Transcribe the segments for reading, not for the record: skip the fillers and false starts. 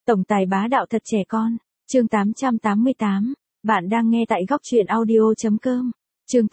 Tổng tài bá đạo thật trẻ con. Chương 888. Bạn đang nghe tại góc truyện audio.com. Chương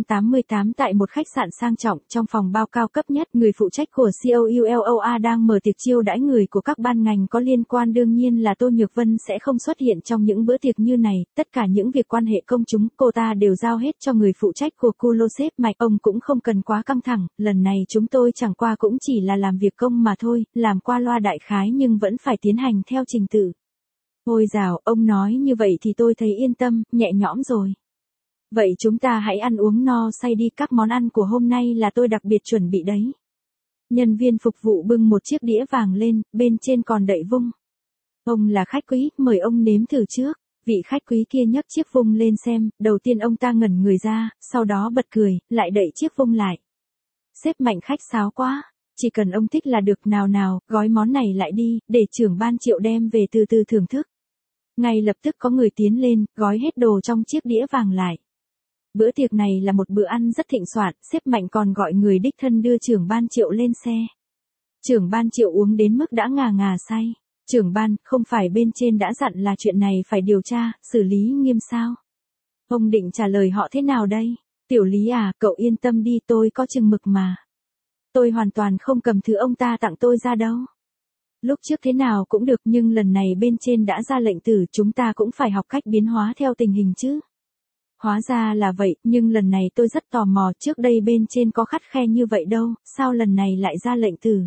888. Tại một khách sạn sang trọng, trong phòng bao cao cấp nhất, người phụ trách của COULOA đang mở tiệc chiêu đãi người của các ban ngành có liên quan. Đương nhiên là Tô Nhược Vân sẽ không xuất hiện trong những bữa tiệc như này, tất cả những việc quan hệ công chúng, cô ta đều giao hết cho người phụ trách của Kulosep Mạch. Ông cũng không cần quá căng thẳng, lần này chúng tôi chẳng qua cũng chỉ là làm việc công mà thôi, làm qua loa đại khái nhưng vẫn phải tiến hành theo trình tự. Ôi dào, ông nói như vậy thì tôi thấy yên tâm, nhẹ nhõm rồi. Vậy chúng ta hãy ăn uống no say đi, các món ăn của hôm nay là tôi đặc biệt chuẩn bị đấy. Nhân viên phục vụ bưng một chiếc đĩa vàng lên, bên trên còn đậy vung. Ông là khách quý, mời ông nếm thử trước. Vị khách quý kia nhấc chiếc vung lên xem, đầu tiên ông ta ngẩn người ra, sau đó bật cười, lại đậy chiếc vung lại. Sếp Mạnh khách sáo quá, chỉ cần ông thích là được. Nào nào, gói món này lại đi, để trưởng ban Triệu đem về từ từ thưởng thức. Ngay lập tức có người tiến lên, gói hết đồ trong chiếc đĩa vàng lại. Bữa tiệc này là một bữa ăn rất thịnh soạn, sếp Mạnh còn gọi người đích thân đưa trưởng ban Triệu lên xe. Trưởng ban Triệu uống đến mức đã ngà ngà say. Trưởng ban, không phải bên trên đã dặn là chuyện này phải điều tra, xử lý nghiêm sao? Ông định trả lời họ thế nào đây? Tiểu Lý à, cậu yên tâm đi, tôi có chừng mực mà. Tôi hoàn toàn không cầm thứ ông ta tặng tôi ra đâu. Lúc trước thế nào cũng được nhưng lần này bên trên đã ra lệnh tử, chúng ta cũng phải học cách biến hóa theo tình hình chứ. Hóa ra là vậy, nhưng lần này tôi rất tò mò, trước đây bên trên có khắt khe như vậy đâu, sao lần này lại ra lệnh tử?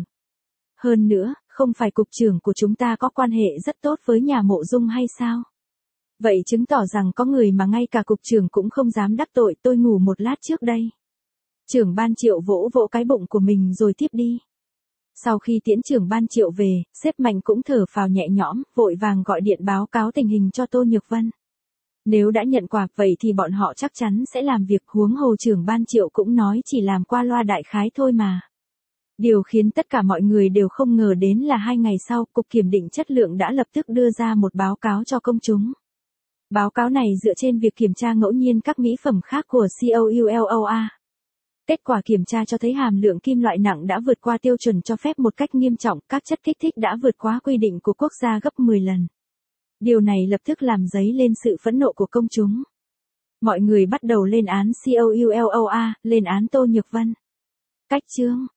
Hơn nữa, không phải cục trưởng của chúng ta có quan hệ rất tốt với nhà Mộ Dung hay sao? Vậy chứng tỏ rằng có người mà ngay cả cục trưởng cũng không dám đắc tội. Tôi ngủ một lát trước đây. Trưởng ban Triệu vỗ vỗ cái bụng của mình rồi tiếp đi. Sau khi tiễn trưởng ban Triệu về, sếp Mạnh cũng thở phào nhẹ nhõm, vội vàng gọi điện báo cáo tình hình cho Tô Nhược Vân. Nếu đã nhận quà vậy thì bọn họ chắc chắn sẽ làm việc, huống hồ trưởng ban Triệu cũng nói chỉ làm qua loa đại khái thôi mà. Điều khiến tất cả mọi người đều không ngờ đến là 2 ngày sau, Cục Kiểm định Chất lượng đã lập tức đưa ra một báo cáo cho công chúng. Báo cáo này dựa trên việc kiểm tra ngẫu nhiên các mỹ phẩm khác của COULOA. Kết quả kiểm tra cho thấy hàm lượng kim loại nặng đã vượt qua tiêu chuẩn cho phép một cách nghiêm trọng, các chất kích thích đã vượt quá quy định của quốc gia gấp 10 lần. Điều này lập tức làm dấy lên sự phẫn nộ của công chúng. Mọi người bắt đầu lên án COULOA, lên án Tô Nhược Vân. Cách chương